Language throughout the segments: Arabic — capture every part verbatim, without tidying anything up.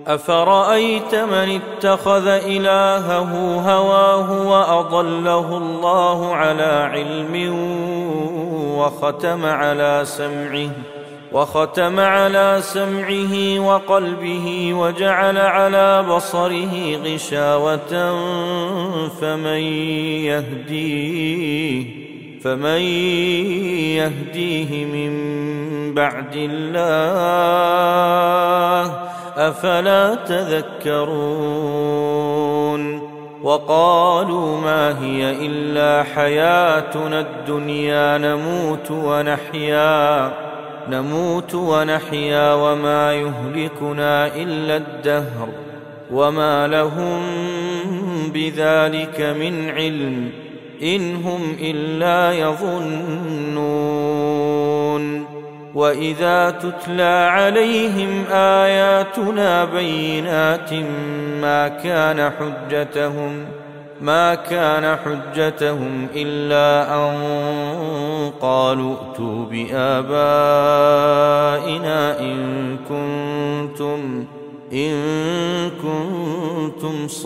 أفرأيت من اتخذ إلهه هواه وأضله الله على علم وختم على سمعه وختم على سمعه وقلبه وجعل على بصره غشاوة فمن يهديه فمن يهديه من بعد الله أفلا تذكرون وقالوا ما هي إلا حياتنا الدنيا نموت ونحيا نموت ونحيا وما يهلكنا إلا الدهر وما لهم بذلك من علم إن هم إلا يظنون وإذا تتلى عليهم آياتنا بينات ما كان حجتهم ما كان حجتهم إلا أن قالوا ائتوا بآبائنا إن كنتم إن كنتم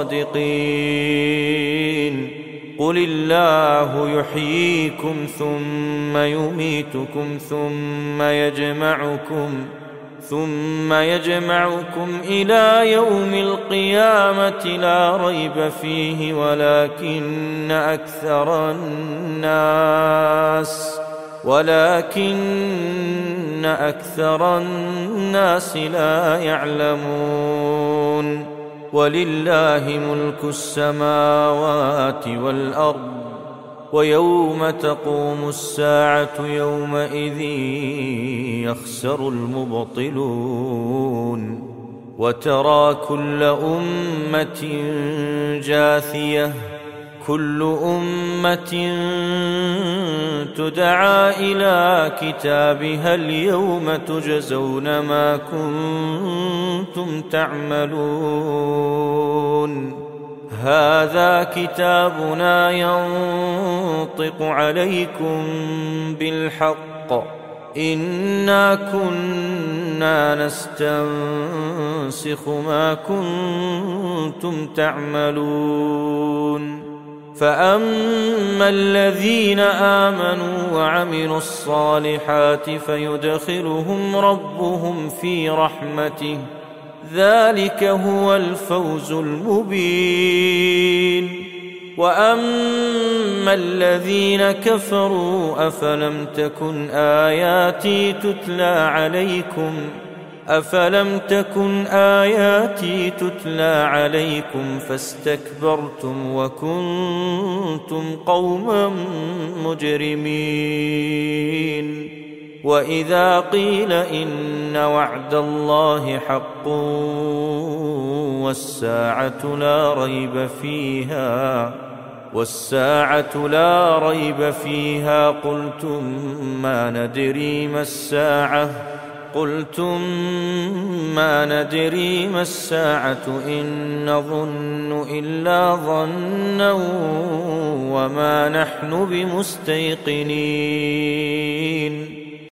صادقين قل الله يحييكم ثم يميتكم ثم يجمعكم ثم يجمعكم إلى يوم القيامة لا ريب فيه ولكن أكثر الناس ولكن أكثر الناس لا يعلمون ولله ملك السماوات والأرض ويوم تقوم الساعة يومئذ يخسر المبطلون وترى كل أمة جاثية كل أمة تدعى إلى كتابها اليوم تجزون ما كنتم تعملون هذا كتابنا ينطق عليكم بالحق إنا كنا نستنسخ ما كنتم تعملون فأما الذين آمنوا وعملوا الصالحات فيدخلهم ربهم في رحمته ذلك هو الفوز المبين وأما الذين كفروا أفلم تكن آياتي تتلى عليكم أفلم تكن آياتي تتلى عليكم فاستكبرتم وكنتم قوما مجرمين وإذا قيل إن وعد الله حق والساعة لا ريب فيها والساعة لا ريب فيها قلتم ما ندري ما الساعة قلتم ما ندري ما الساعة إن نظن إلا ظنا وما نحن بمستيقنين